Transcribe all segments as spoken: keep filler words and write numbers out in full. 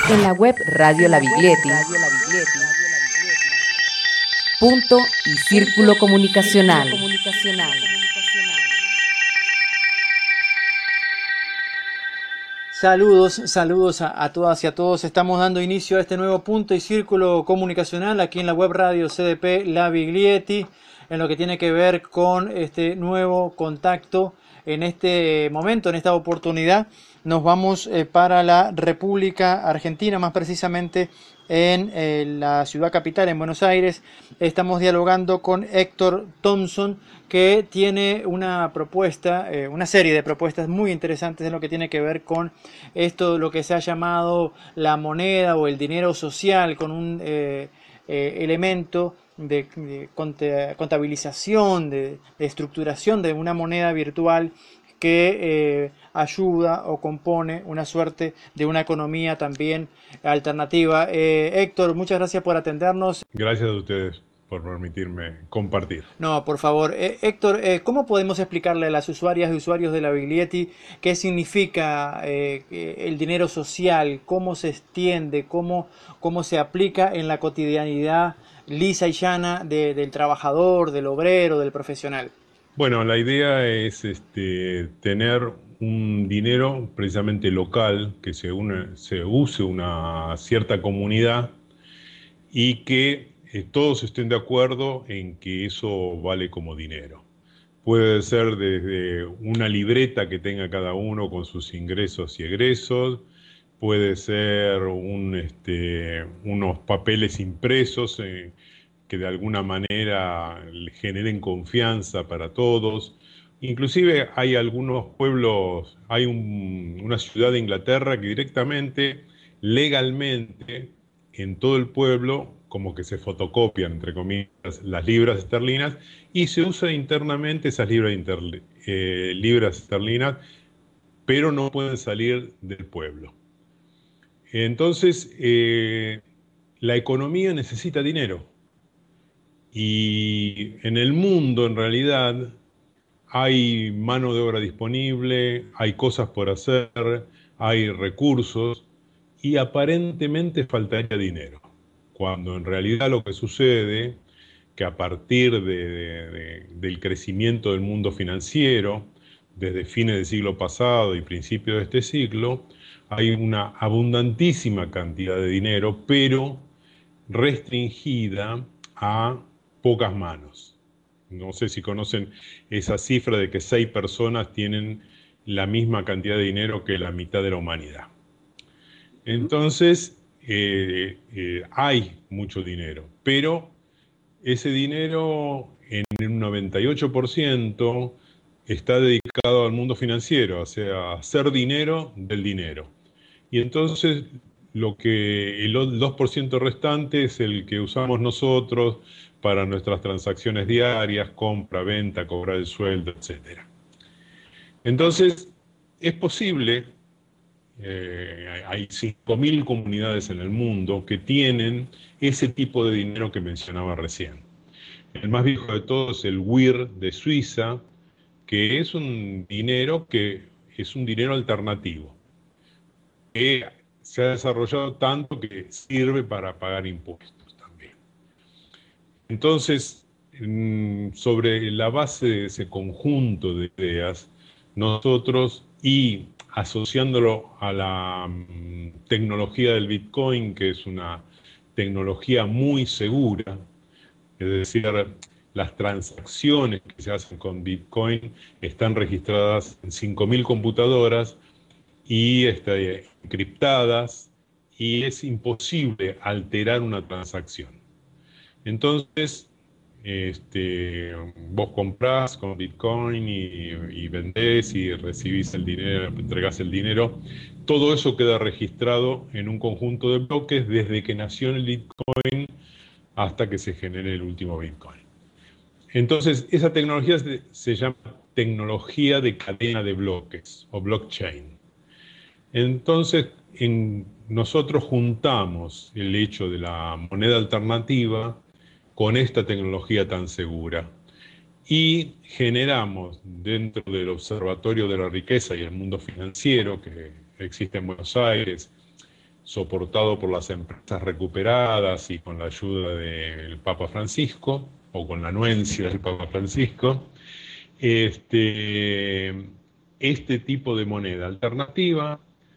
En la web Radio La Biglietti, punto y círculo comunicacional. Saludos, saludos a, a todas y a todos. Estamos dando inicio a este nuevo punto y círculo comunicacional aquí en la web radio C D P La Biglietti, en lo que tiene que ver con este nuevo contacto. En este momento, en esta oportunidad, nos vamos eh, para la República Argentina, más precisamente en eh, la ciudad capital, en Buenos Aires. Estamos dialogando con Héctor Thompson, que tiene una propuesta, eh, una serie de propuestas muy interesantes en lo que tiene que ver con esto, lo que se ha llamado la moneda o el dinero social, con un eh, eh, elemento de, de contabilización, de, de estructuración de una moneda virtual que eh, ayuda o compone una suerte de una economía también alternativa. Eh, Héctor, muchas gracias por atendernos. Gracias a ustedes por permitirme compartir. No, por favor. Eh, Héctor, eh, ¿cómo podemos explicarle a las usuarias y usuarios de la Biglietti qué significa eh, el dinero social, cómo se extiende, cómo, cómo se aplica en la cotidianidad lisa y llana de, del trabajador, del obrero, del profesional? Bueno, la idea es este, tener un dinero precisamente local, que se, une, se use una cierta comunidad y que eh, todos estén de acuerdo en que eso vale como dinero. Puede ser desde una libreta que tenga cada uno con sus ingresos y egresos, puede ser un, este, unos papeles impresos eh, que de alguna manera generen confianza para todos. Inclusive hay algunos pueblos, hay un, una ciudad de Inglaterra que directamente, legalmente, en todo el pueblo, como que se fotocopian, entre comillas, las libras esterlinas y se usa internamente esas libras, interli, eh, libras esterlinas, pero no pueden salir del pueblo. Entonces, eh, la economía necesita dinero. Y en el mundo, en realidad, hay mano de obra disponible, hay cosas por hacer, hay recursos y aparentemente faltaría dinero. Cuando en realidad lo que sucede, que a partir de, de, de, del crecimiento del mundo financiero, desde fines del siglo pasado y principios de este siglo, hay una abundantísima cantidad de dinero, pero restringida a pocas manos. No sé si conocen esa cifra de que seis personas tienen la misma cantidad de dinero que la mitad de la humanidad. Entonces, eh, eh, hay mucho dinero, pero ese dinero en un noventa y ocho por ciento está dedicado al mundo financiero, o sea, a hacer dinero del dinero. Y entonces lo que el dos por ciento restante es el que usamos nosotros para nuestras transacciones diarias, compra, venta, cobrar el sueldo, etcétera. Entonces, es posible, eh, hay cinco mil comunidades en el mundo que tienen ese tipo de dinero que mencionaba recién. El más viejo de todos es el W I R de Suiza, que es un dinero que es un dinero alternativo, que se ha desarrollado tanto que sirve para pagar impuestos también. Entonces, sobre la base de ese conjunto de ideas, nosotros, y asociándolo a la tecnología del Bitcoin, que es una tecnología muy segura, es decir, las transacciones que se hacen con Bitcoin están registradas en cinco mil computadoras y este, encriptadas, y es imposible alterar una transacción. Entonces, este, vos comprás con Bitcoin y, y vendés y recibís el dinero, entregás el dinero. Todo eso queda registrado en un conjunto de bloques desde que nació el Bitcoin hasta que se genere el último Bitcoin. Entonces, esa tecnología se, se llama tecnología de cadena de bloques o blockchain. Entonces, en, nosotros juntamos el hecho de la moneda alternativa con esta tecnología tan segura y generamos dentro del Observatorio de la Riqueza y el Mundo Financiero que existe en Buenos Aires soportado por las empresas recuperadas y con la ayuda del Papa Francisco, o con la anuencia del Papa Francisco, este, este tipo de moneda alternativa,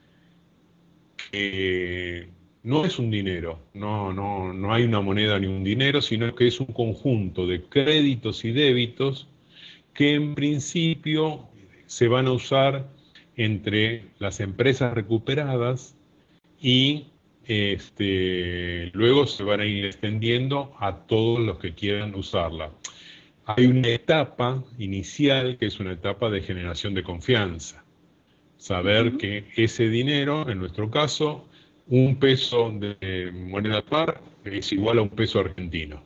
que no es un dinero, no, no, no hay una moneda ni un dinero, sino que es un conjunto de créditos y débitos que en principio se van a usar entre las empresas recuperadas y este, luego se van a ir extendiendo a todos los que quieran usarla. Hay una etapa inicial que es una etapa de generación de confianza. Saber uh-huh. que ese dinero, en nuestro caso, un peso de moneda par es igual a un peso argentino.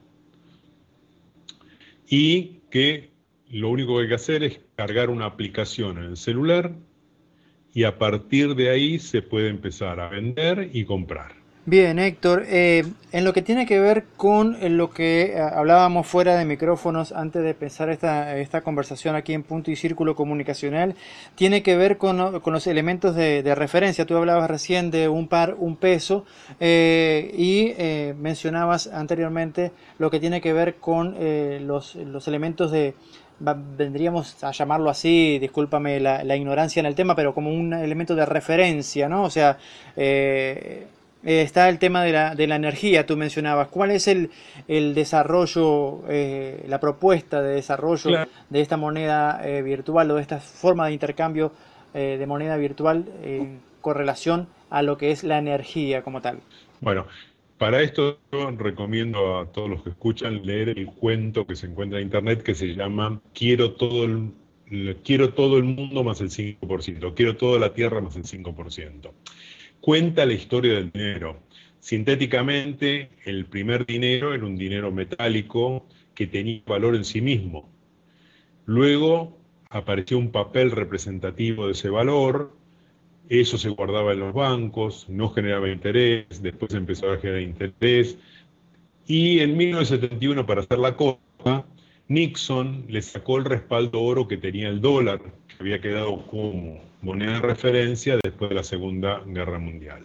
Y que lo único que hay que hacer es cargar una aplicación en el celular y a partir de ahí se puede empezar a vender y comprar. Bien, Héctor, eh, en lo que tiene que ver con lo que eh, hablábamos fuera de micrófonos antes de empezar esta, esta conversación aquí en Punto y Círculo Comunicacional, tiene que ver con, con los elementos de, de referencia. Tú hablabas recién de un par, un peso, eh, y eh, mencionabas anteriormente lo que tiene que ver con eh, los, los elementos de... vendríamos a llamarlo así, discúlpame la, la ignorancia en el tema, pero como un elemento de referencia, ¿no? O sea, eh, está el tema de la, de la energía, tú mencionabas. ¿Cuál es el, el desarrollo, eh, la propuesta de desarrollo claro. de esta moneda eh, virtual o de esta forma de intercambio eh, de moneda virtual en correlación a lo que es la energía como tal? Bueno, para esto yo recomiendo a todos los que escuchan leer el cuento que se encuentra en internet que se llama Quiero todo el, quiero todo el mundo más el cinco por ciento, quiero toda la tierra más el cinco por ciento. Cuenta la historia del dinero. Sintéticamente, el primer dinero era un dinero metálico que tenía valor en sí mismo. Luego apareció un papel representativo de ese valor. Eso se guardaba en los bancos, no generaba interés, después empezó a generar interés. Y en mil novecientos setenta y uno, para hacer la cosa, Nixon le sacó el respaldo oro que tenía el dólar, que había quedado como moneda de referencia después de la Segunda Guerra Mundial.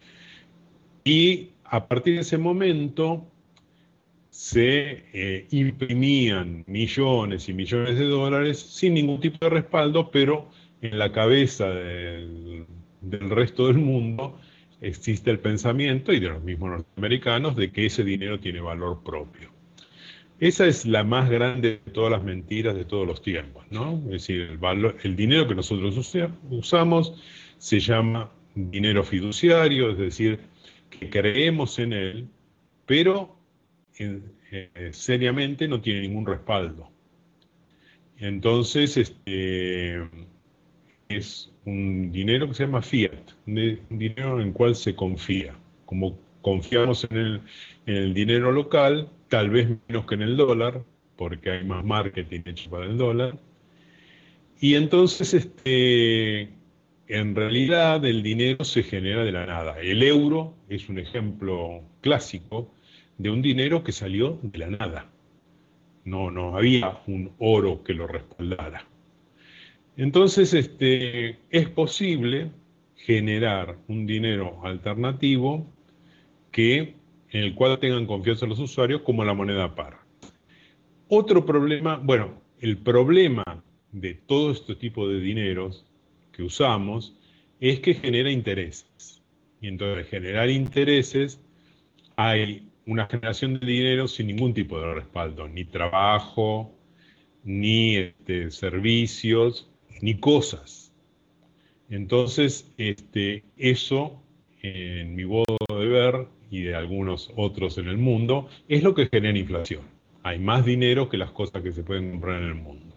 Y a partir de ese momento se eh, imprimían millones y millones de dólares sin ningún tipo de respaldo, pero en la cabeza del, del resto del mundo existe el pensamiento, y de los mismos norteamericanos, de que ese dinero tiene valor propio. Esa es la más grande de todas las mentiras de todos los tiempos, ¿no? Es decir, el, valor, el dinero que nosotros usamos se llama dinero fiduciario, es decir, que creemos en él, pero en, eh, seriamente no tiene ningún respaldo. Entonces, este... es un dinero que se llama fiat, un dinero en el cual se confía. Como confiamos en el, en el dinero local, tal vez menos que en el dólar, porque hay más marketing hecho para el dólar. Y entonces, este, en realidad, el dinero se genera de la nada. El euro es un ejemplo clásico de un dinero que salió de la nada. No, no había un oro que lo respaldara. Entonces, este, es posible generar un dinero alternativo que, en el cual tengan confianza los usuarios, como la moneda par. Otro problema, bueno, el problema de todo este tipo de dineros que usamos es que genera intereses. Y entonces, al generar intereses, hay una generación de dinero sin ningún tipo de respaldo, ni trabajo, ni este, servicios, ni cosas. Entonces, este, eso, en mi modo de ver, y de algunos otros en el mundo, es lo que genera inflación. Hay más dinero que las cosas que se pueden comprar en el mundo.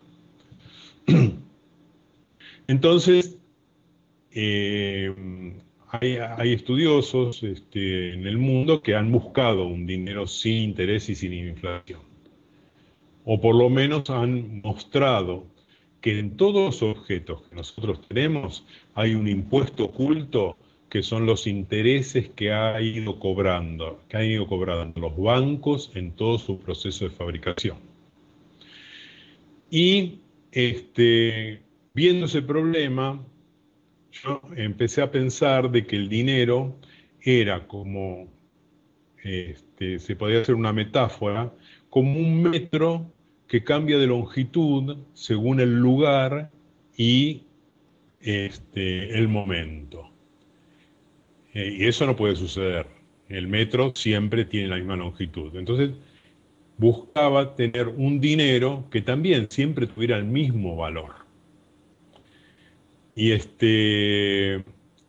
Entonces, eh, hay, hay estudiosos este, en el mundo que han buscado un dinero sin interés y sin inflación. O por lo menos han mostrado que en todos los objetos que nosotros tenemos hay un impuesto oculto que son los intereses que ha ido cobrando, que han ido cobrando los bancos en todo su proceso de fabricación. Y este, viendo ese problema, yo empecé a pensar de que el dinero era como, este, se podía hacer una metáfora, como un metro que cambia de longitud según el lugar y este, el momento. Eh, y eso no puede suceder. El metro siempre tiene la misma longitud. Entonces, buscaba tener un dinero que también siempre tuviera el mismo valor. Y este,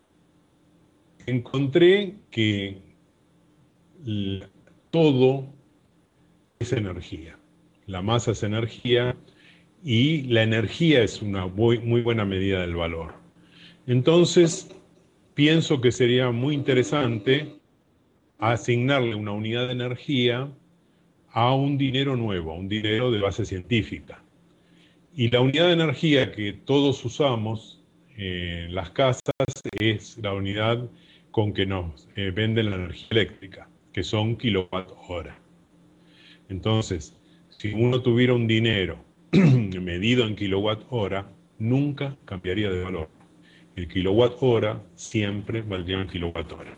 encontré que la, todo es energía. La masa es energía y la energía es una muy, muy buena medida del valor. Entonces, pienso que sería muy interesante asignarle una unidad de energía a un dinero nuevo, a un dinero de base científica. Y la unidad de energía que todos usamos en las casas es la unidad con que nos eh, venden la energía eléctrica, que son kilowatt hora. Entonces, si uno tuviera un dinero medido en kilowatt hora, nunca cambiaría de valor. El kilowatt hora siempre valdría un kilowatt hora.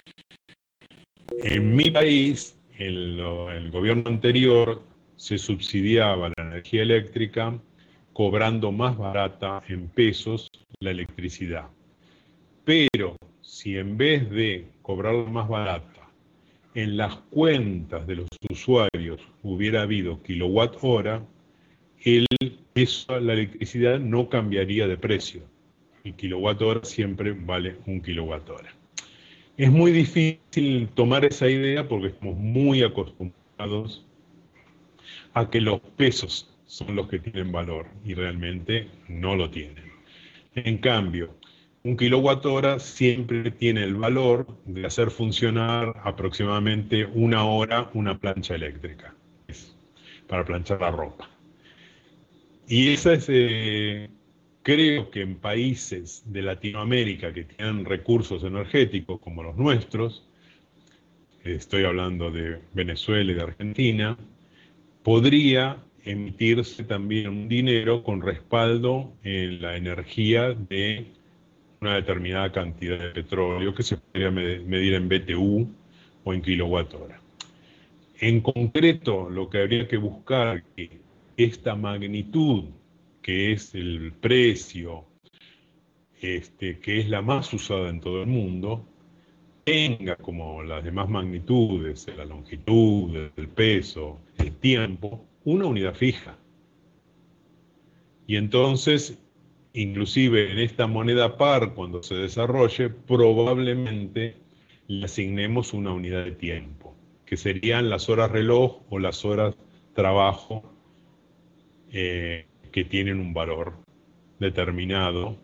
En mi país, en lo, el gobierno anterior, se subsidiaba la energía eléctrica cobrando más barata en pesos la electricidad. Pero si en vez de cobrarla más barata, en las cuentas de los usuarios hubiera habido kilowatt hora, el, eso, la electricidad no cambiaría de precio. El kilowatt hora siempre vale un kilowatt hora. Es muy difícil tomar esa idea porque estamos muy acostumbrados a que los pesos son los que tienen valor y realmente no lo tienen. En cambio, un kilowatt hora siempre tiene el valor de hacer funcionar aproximadamente una hora una plancha eléctrica para planchar la ropa. Y esa es, eh, creo que en países de Latinoamérica que tienen recursos energéticos como los nuestros, estoy hablando de Venezuela y de Argentina, podría emitirse también un dinero con respaldo en la energía de una determinada cantidad de petróleo que se podría medir en B T U o en kilowatt hora. En concreto, lo que habría que buscar es que esta magnitud, que es el precio, este, que es la más usada en todo el mundo, tenga como las demás magnitudes, la longitud, el peso, el tiempo, una unidad fija. Y entonces, inclusive en esta moneda par, cuando se desarrolle, probablemente le asignemos una unidad de tiempo, que serían las horas reloj o las horas trabajo eh, que tienen un valor determinado.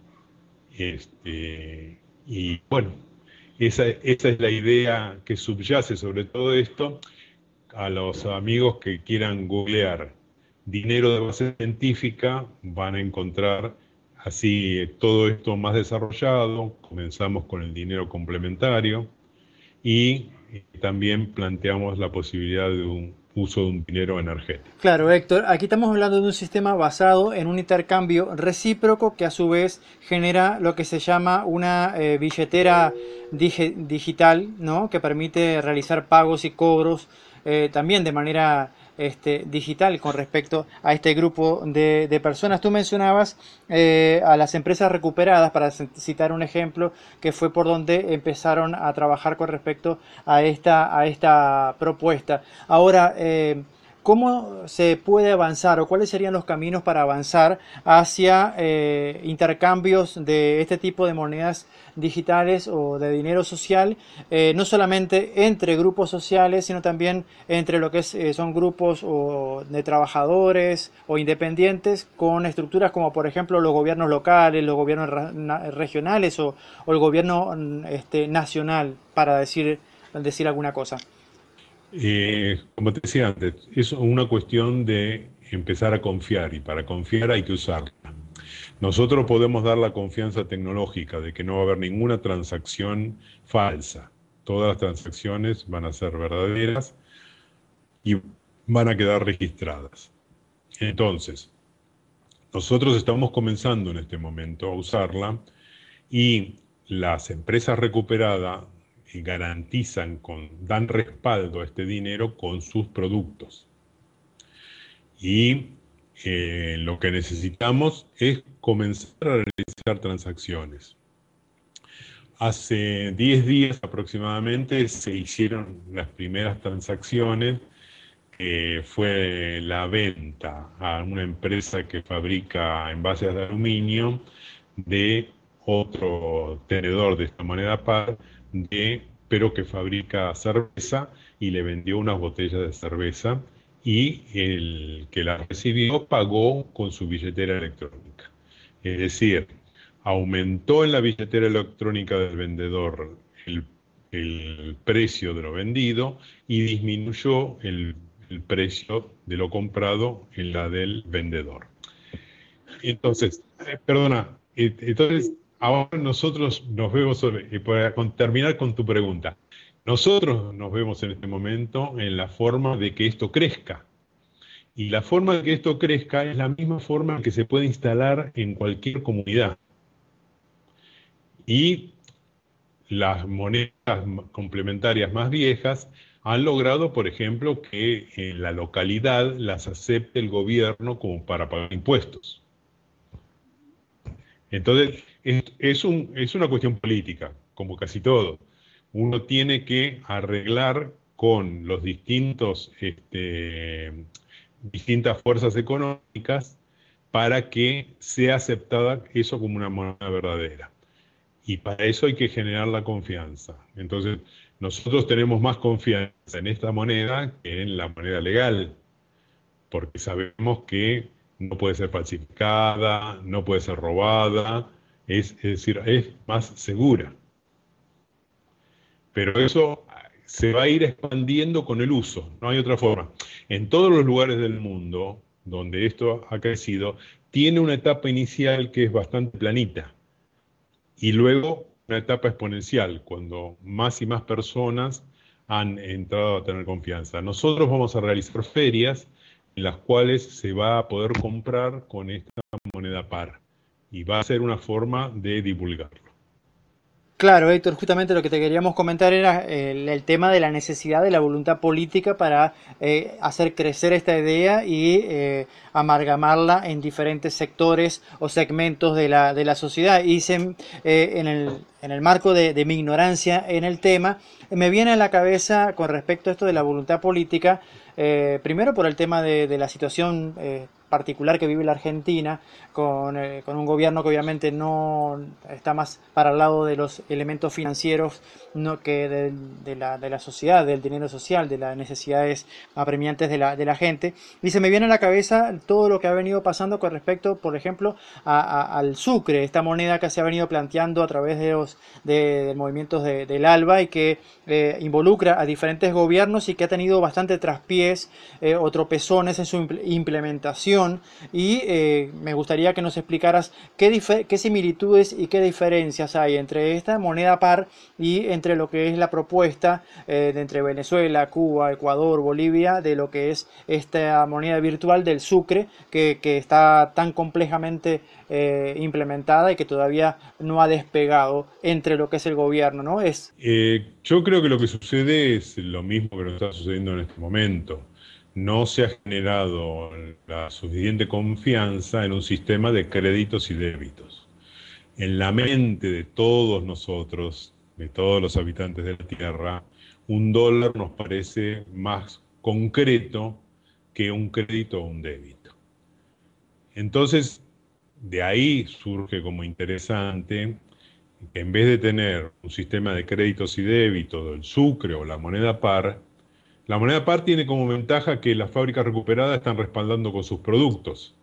Este, y bueno, esa, esa es la idea que subyace sobre todo esto. A los amigos que quieran googlear dinero de base científica van a encontrar así todo esto más desarrollado. Comenzamos con el dinero complementario y también planteamos la posibilidad de un uso de un dinero energético. Claro, Héctor, aquí estamos hablando de un sistema basado en un intercambio recíproco que a su vez genera lo que se llama una eh, billetera dig digital, ¿no? Que permite realizar pagos y cobros eh, también de manera este, digital con respecto a este grupo de, de personas. Tú mencionabas eh, a las empresas recuperadas, para citar un ejemplo, que fue por donde empezaron a trabajar con respecto a esta, a esta propuesta. Ahora, eh, ¿cómo se puede avanzar o cuáles serían los caminos para avanzar hacia eh, intercambios de este tipo de monedas digitales o de dinero social, eh, no solamente entre grupos sociales, sino también entre lo que es, eh, son grupos o de trabajadores o independientes con estructuras como por ejemplo los gobiernos locales, los gobiernos regionales o, o el gobierno este, nacional, para decir, decir alguna cosa? Eh, como te decía antes, es una cuestión de empezar a confiar, y para confiar hay que usarla. Nosotros podemos dar la confianza tecnológica de que no va a haber ninguna transacción falsa. Todas las transacciones van a ser verdaderas y van a quedar registradas. Entonces, nosotros estamos comenzando en este momento a usarla y las empresas recuperadas garantizan, con, dan respaldo a este dinero con sus productos. Y eh, lo que necesitamos es comenzar a realizar transacciones. Hace diez días aproximadamente se hicieron las primeras transacciones. Eh, fue la venta a una empresa que fabrica envases de aluminio de otro tenedor de esta moneda par, de, pero que fabrica cerveza, y le vendió unas botellas de cerveza, y el que la recibió pagó con su billetera electrónica. Es decir, aumentó en la billetera electrónica del vendedor el, el precio de lo vendido y disminuyó el, el precio de lo comprado en la del vendedor. Entonces, eh, perdona, eh, entonces ahora nosotros nos vemos, sobre, eh, para con, terminar con tu pregunta, nosotros nos vemos en este momento en la forma de que esto crezca. Y la forma de que esto crezca es la misma forma en que se puede instalar en cualquier comunidad. Y las monedas complementarias más viejas han logrado, por ejemplo, que en la localidad las acepte el gobierno como para pagar impuestos. Entonces, es, es, un, es una cuestión política, como casi todo. Uno tiene que arreglar con los distintos, este, distintas fuerzas económicas para que sea aceptada eso como una moneda verdadera. Y para eso hay que generar la confianza. Entonces, nosotros tenemos más confianza en esta moneda que en la moneda legal, porque sabemos que no puede ser falsificada, no puede ser robada, es, es decir, es más segura. Pero eso se va a ir expandiendo con el uso, no hay otra forma. En todos los lugares del mundo donde esto ha crecido, tiene una etapa inicial que es bastante planita, y luego una etapa exponencial, cuando más y más personas han entrado a tener confianza. Nosotros vamos a realizar ferias en las cuales se va a poder comprar con esta moneda par, y va a ser una forma de divulgarlo. Claro, Héctor, justamente lo que te queríamos comentar era el, el tema de la necesidad de la voluntad política para eh, hacer crecer esta idea y eh, amalgamarla en diferentes sectores o segmentos de la, de la sociedad. Y se, eh, en, el, en el marco de, de mi ignorancia en el tema, me viene a la cabeza con respecto a esto de la voluntad política, eh, primero por el tema de, de la situación eh, particular que vive la Argentina, con, eh, con un gobierno que obviamente no está más para el lado de los elementos financieros, no que de, de, la, de la sociedad, del dinero social, de las necesidades apremiantes de la, de la gente. Y se me viene a la cabeza todo lo que ha venido pasando con respecto, por ejemplo, a, a, al sucre, esta moneda que se ha venido planteando a través de los de, de movimientos de, del ALBA, y que eh, involucra a diferentes gobiernos y que ha tenido bastante traspiés eh, o tropezones en su implementación. Y eh, me gustaría que nos explicaras qué, qué similitudes y qué diferencias hay entre esta moneda par y entre lo que es la propuesta eh, de entre Venezuela, Cuba, Ecuador, Bolivia, de lo que es esta moneda virtual del sucre, que, que está tan complejamente eh, implementada y que todavía no ha despegado entre lo que es el gobierno, ¿no? Es... Eh, yo creo que lo que sucede es lo mismo que nos está sucediendo en este momento. No se ha generado la suficiente confianza en un sistema de créditos y débitos. En la mente de todos nosotros, de todos los habitantes de la Tierra, un dólar nos parece más concreto que un crédito o un débito. Entonces, de ahí surge como interesante que en vez de tener un sistema de créditos y débitos del sucre o la moneda par, la moneda par tiene como ventaja que las fábricas recuperadas están respaldando con sus productos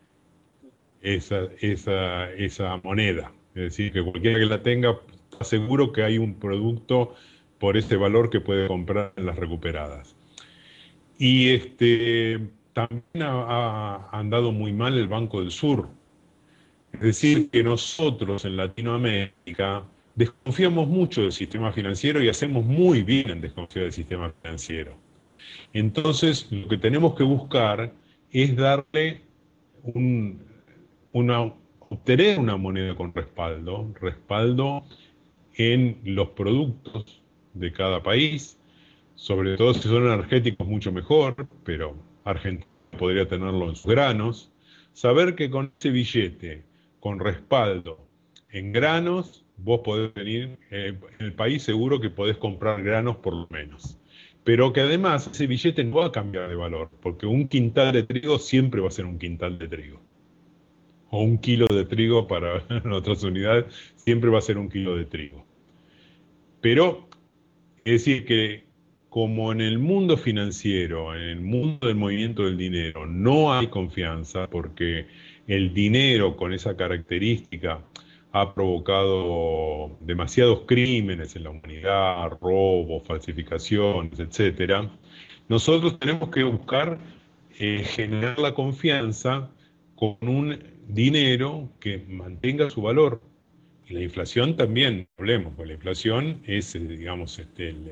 esa, esa, esa moneda. Es decir, que cualquiera que la tenga está seguro que hay un producto por ese valor que puede comprar en las recuperadas. Y este, también ha, ha andado muy mal el Banco del Sur. Es decir, que nosotros en Latinoamérica desconfiamos mucho del sistema financiero y hacemos muy bien en desconfiar del sistema financiero. Entonces, lo que tenemos que buscar es darle un, una, obtener una moneda con respaldo, respaldo en los productos de cada país, sobre todo si son energéticos mucho mejor, pero Argentina podría tenerlo en sus granos. Saber que con ese billete, con respaldo en granos, vos podés venir, eh, en el país seguro que podés comprar granos por lo menos. Pero que además ese billete no va a cambiar de valor, porque un quintal de trigo siempre va a ser un quintal de trigo. O un kilo de trigo para otras unidades, siempre va a ser un kilo de trigo. Pero, es decir, que como en el mundo financiero, en el mundo del movimiento del dinero, no hay confianza, porque el dinero con esa característica ha provocado demasiados crímenes en la humanidad, robos, falsificaciones, etcétera. Nosotros tenemos que buscar eh, generar la confianza con un dinero que mantenga su valor. Y la inflación también, no hablemos, porque la inflación es, eh, digamos, este, el,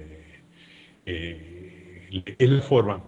eh, es la forma.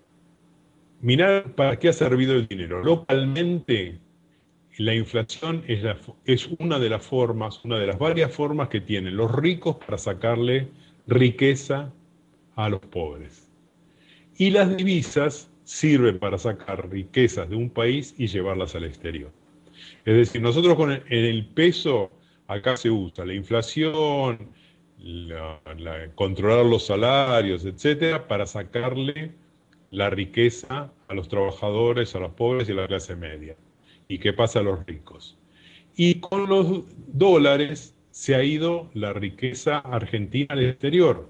Mirá para qué ha servido el dinero. Localmente, la inflación es, la, es una de las formas, una de las varias formas que tienen los ricos para sacarle riqueza a los pobres. Y las divisas sirven para sacar riquezas de un país y llevarlas al exterior. Es decir, nosotros con el, en el peso, acá se usa la inflación, la, la, controlar los salarios, etcétera, para sacarle la riqueza a los trabajadores, a los pobres y a la clase media. ¿Y qué pasa a los ricos? Y con los dólares se ha ido la riqueza argentina al exterior.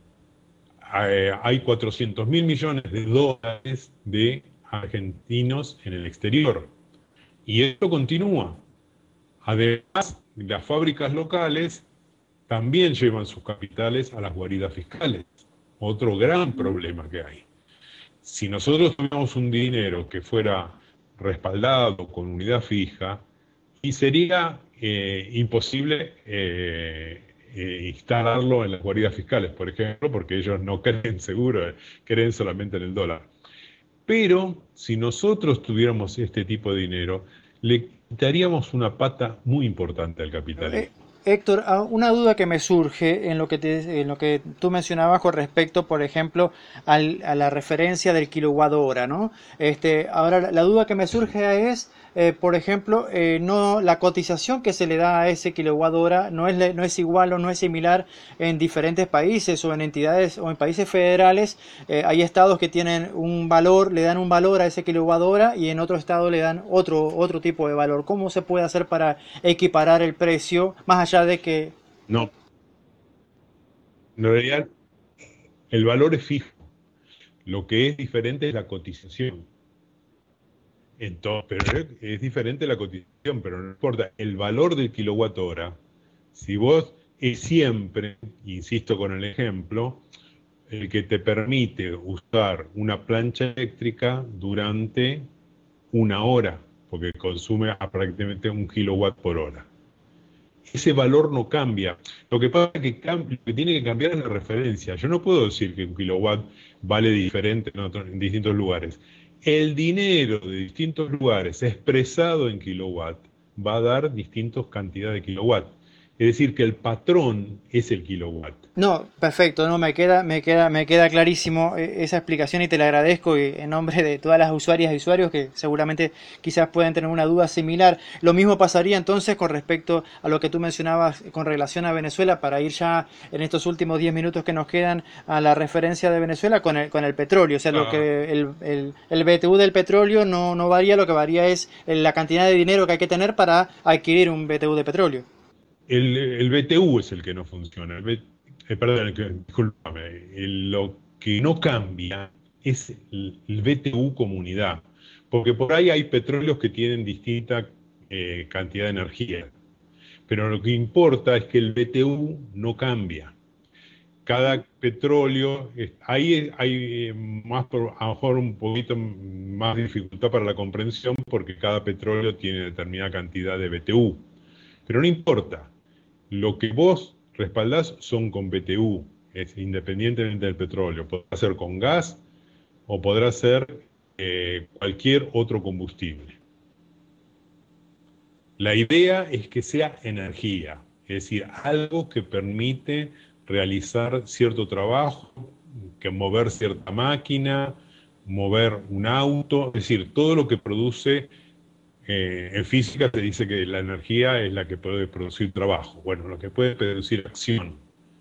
Hay cuatrocientos mil millones de dólares de argentinos en el exterior. Y esto continúa. Además, las fábricas locales también llevan sus capitales a las guaridas fiscales. Otro gran problema que hay. Si nosotros tuviéramos un dinero que fuera respaldado con unidad fija, y sería eh, imposible eh, eh, instalarlo en las guaridas fiscales, por ejemplo, porque ellos no creen seguro, creen solamente en el dólar. Pero si nosotros tuviéramos este tipo de dinero, le quitaríamos una pata muy importante al capitalismo. Eh, Héctor, una duda que me surge en lo que, te, en lo que tú mencionabas con respecto, por ejemplo, al, a la referencia del kilowatt hora, ¿no? Este, ahora, la duda que me surge es, eh, por ejemplo, eh, no, la cotización que se le da a ese kilowatt hora no es, no es igual o no es similar en diferentes países o en entidades o en países federales. Eh, hay estados que tienen un valor, le dan un valor a ese kilowatt hora y en otro estado le dan otro, otro tipo de valor. ¿Cómo se puede hacer para equiparar el precio más allá de que... No, en realidad el valor es fijo, lo que es diferente es la cotización. Entonces, pero es diferente la cotización, pero no importa, el valor del kilowatt hora, si vos es siempre, insisto con el ejemplo, el que te permite usar una plancha eléctrica durante una hora, porque consume prácticamente un kilowatt por hora. Ese valor no cambia. Lo que pasa es que, lo que tiene que cambiar es la referencia. Yo no puedo decir que un kilowatt vale diferente en, otros, en distintos lugares. El dinero de distintos lugares expresado en kilowatt va a dar distintas cantidades de kilowatt. Es decir, que el patrón es el kilowatt. No, perfecto, no, me queda, me queda, me queda clarísimo esa explicación y te la agradezco y en nombre de todas las usuarias y usuarios que seguramente quizás puedan tener una duda similar. Lo mismo pasaría entonces con respecto a lo que tú mencionabas con relación a Venezuela, para ir ya en estos últimos diez minutos que nos quedan a la referencia de Venezuela con el, con el petróleo. O sea, ah. lo que el, el, el B T U del petróleo no, no varía, lo que varía es la cantidad de dinero que hay que tener para adquirir un B T U de petróleo. El, el B T U es el que no funciona. El B, eh, perdón, el, discúlpame. El, lo que no cambia es el, el B T U comunidad. Porque por ahí hay petróleos que tienen distinta eh, cantidad de energía. Pero lo que importa es que el B T U no cambia. Cada petróleo, ahí hay más, a lo mejor un poquito más dificultad para la comprensión, porque cada petróleo tiene determinada cantidad de B T U. Pero no importa. Lo que vos respaldás son con B T U, es independientemente del petróleo. Podrá ser con gas o podrá ser eh, cualquier otro combustible. La idea es que sea energía, es decir, algo que permite realizar cierto trabajo, que mover cierta máquina, mover un auto, es decir, todo lo que produce, eh, en física se dice que la energía es la que puede producir trabajo, bueno, lo que puede producir acción.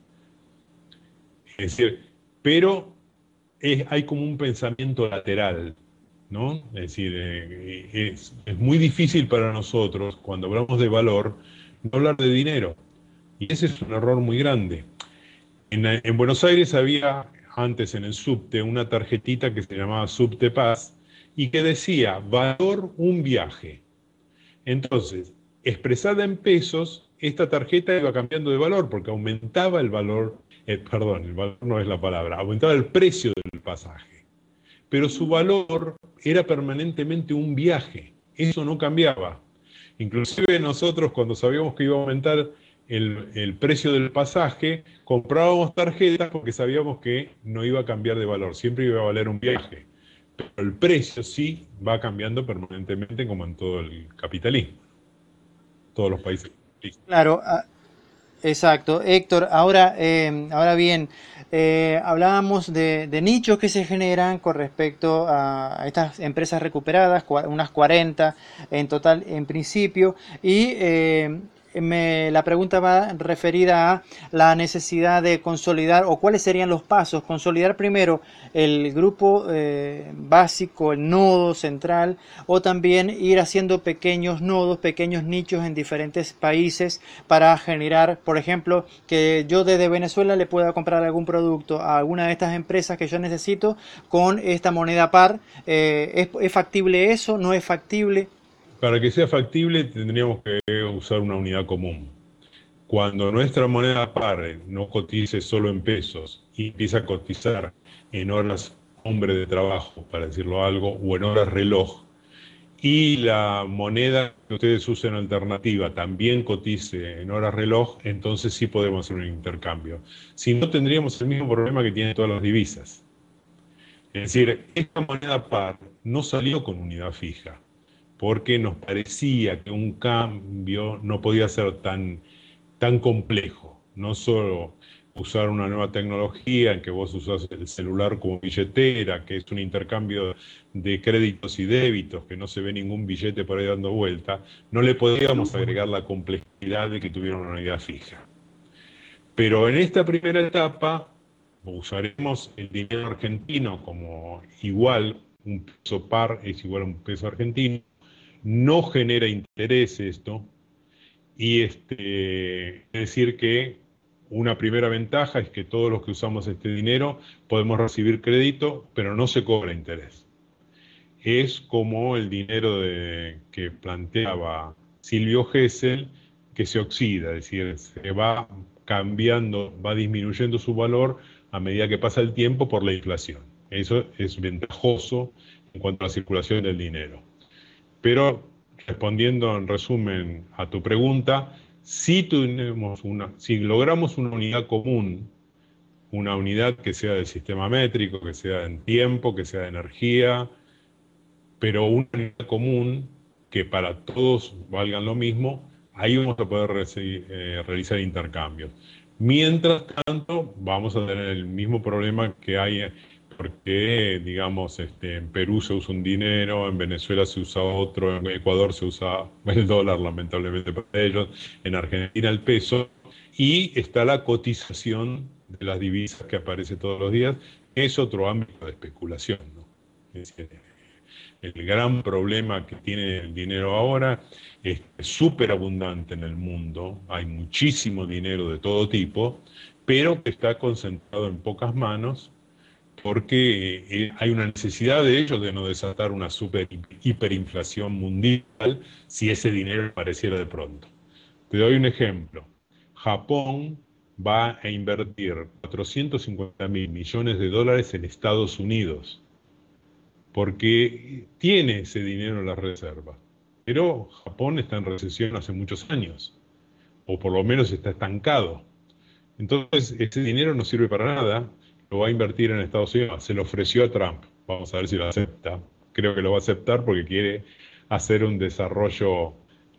Es decir, pero es, hay como un pensamiento lateral, ¿no? Es decir, eh, es, es muy difícil para nosotros, cuando hablamos de valor, no hablar de dinero. Y ese es un error muy grande. En, en Buenos Aires había antes en el subte una tarjetita que se llamaba Subte Paz y que decía, valor un viaje. Entonces, expresada en pesos, esta tarjeta iba cambiando de valor porque aumentaba el valor, eh, perdón, el valor no es la palabra, aumentaba el precio del pasaje. Pero su valor era permanentemente un viaje, eso no cambiaba. Inclusive nosotros cuando sabíamos que iba a aumentar el, el precio del pasaje, comprábamos tarjetas porque sabíamos que no iba a cambiar de valor, siempre iba a valer un viaje. Pero el precio sí va cambiando permanentemente como en todo el capitalismo, todos los países. Claro, a- exacto. Héctor, ahora, eh, ahora bien, eh, hablábamos de, de nichos que se generan con respecto a, a estas empresas recuperadas, cua- unas cuarenta en total en principio, y eh, me- la pregunta va referida a la necesidad de consolidar o cuáles serían los pasos. Consolidar primero el grupo eh, básico, el nodo central, o también ir haciendo pequeños nodos, pequeños nichos en diferentes países para generar, por ejemplo, que yo desde Venezuela le pueda comprar algún producto a alguna de estas empresas que yo necesito con esta moneda par. Eh, ¿es, es factible eso? ¿No es factible? Para que sea factible tendríamos que usar una unidad común. Cuando nuestra moneda par no cotice solo en pesos y empieza a cotizar en horas hombre de trabajo, para decirlo algo, o en horas reloj, y la moneda que ustedes usen alternativa también cotice en horas reloj, entonces sí podemos hacer un intercambio. Si no, tendríamos el mismo problema que tienen todas las divisas. Es decir, esta moneda par no salió con unidad fija, porque nos parecía que un cambio no podía ser tan, tan complejo. No solo usar una nueva tecnología en que vos usás el celular como billetera, que es un intercambio de créditos y débitos, que no se ve ningún billete por ahí dando vuelta, no le podíamos agregar la complejidad de que tuviera una unidad fija. Pero en esta primera etapa usaremos el dinero argentino como igual, un peso par es igual a un peso argentino, no genera interés esto, y este, es decir que una primera ventaja es que todos los que usamos este dinero podemos recibir crédito, pero no se cobra interés. Es como el dinero de, que planteaba Silvio Gesell, que se oxida, es decir, se va cambiando, va disminuyendo su valor a medida que pasa el tiempo por la inflación. Eso es ventajoso en cuanto a la circulación del dinero. Pero respondiendo en resumen a tu pregunta, si, tenemos una, si logramos una unidad común, una unidad que sea del sistema métrico, que sea en tiempo, que sea de energía, pero una unidad común que para todos valgan lo mismo, ahí vamos a poder recibir, eh, realizar intercambios. Mientras tanto, vamos a tener el mismo problema que hay, porque, digamos, este, en Perú se usa un dinero, en Venezuela se usa otro, en Ecuador se usa el dólar, lamentablemente para ellos, en Argentina el peso, y está la cotización de las divisas que aparece todos los días, que es otro ámbito de especulación, ¿no? Es decir, el gran problema que tiene el dinero ahora es súper abundante en el mundo, hay muchísimo dinero de todo tipo, pero que está concentrado en pocas manos porque eh, hay una necesidad de ellos de no desatar una super hiperinflación mundial si ese dinero apareciera de pronto. Te doy un ejemplo. Japón va a invertir cuatrocientos cincuenta mil millones de dólares en Estados Unidos porque tiene ese dinero en la reserva. Pero Japón está en recesión hace muchos años, o por lo menos está estancado. Entonces, ese dinero no sirve para nada, lo va a invertir en Estados Unidos. Se lo ofreció a Trump, vamos a ver si lo acepta. Creo que lo va a aceptar porque quiere hacer un desarrollo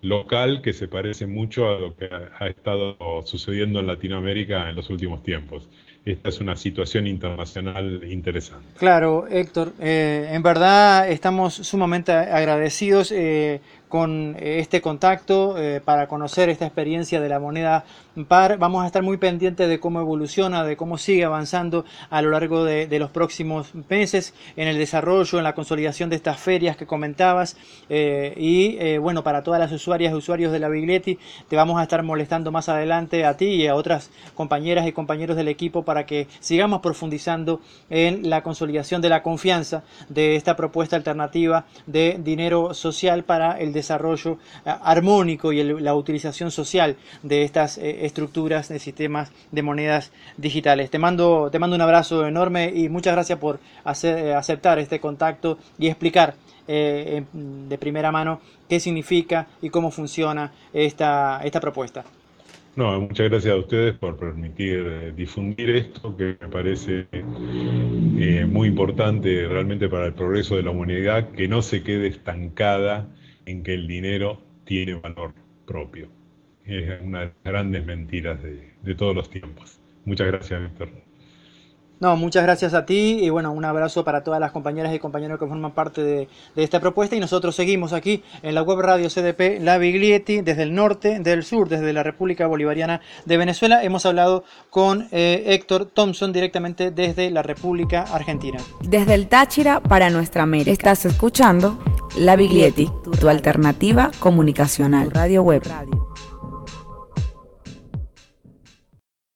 local que se parece mucho a lo que ha estado sucediendo en Latinoamérica en los últimos tiempos. Esta es una situación internacional interesante. Claro, Héctor, eh, en verdad estamos sumamente agradecidos eh, con este contacto eh, para conocer esta experiencia de la moneda par. Vamos a estar muy pendientes de cómo evoluciona, de cómo sigue avanzando a lo largo de, de los próximos meses en el desarrollo, en la consolidación de estas ferias que comentabas eh, y eh, bueno, para todas las usuarias y usuarios de la Biglietti te vamos a estar molestando más adelante a ti y a otras compañeras y compañeros del equipo para que sigamos profundizando en la consolidación de la confianza de esta propuesta alternativa de dinero social para el desarrollo eh, armónico y el, la utilización social de estas eh, estructuras de sistemas de monedas digitales. Te mando, te mando un abrazo enorme y muchas gracias por hacer, eh, aceptar este contacto y explicar eh, de primera mano qué significa y cómo funciona esta, esta propuesta. No, muchas gracias a ustedes por permitir eh, difundir esto, que me parece eh, muy importante realmente para el progreso de la humanidad, que no se quede estancada en que el dinero tiene valor propio. Es una de las grandes mentiras de, de todos los tiempos. Muchas gracias, Víctor. No, muchas gracias a ti y bueno, un abrazo para todas las compañeras y compañeros que forman parte de, de esta propuesta y nosotros seguimos aquí en la web radio C D P La Biglietti desde el norte, del sur, desde la República Bolivariana de Venezuela. Hemos hablado con eh, Héctor Thompson directamente desde la República Argentina. Desde el Táchira para nuestra América. Estás escuchando La Biglietti, tu alternativa comunicacional. Radio Web.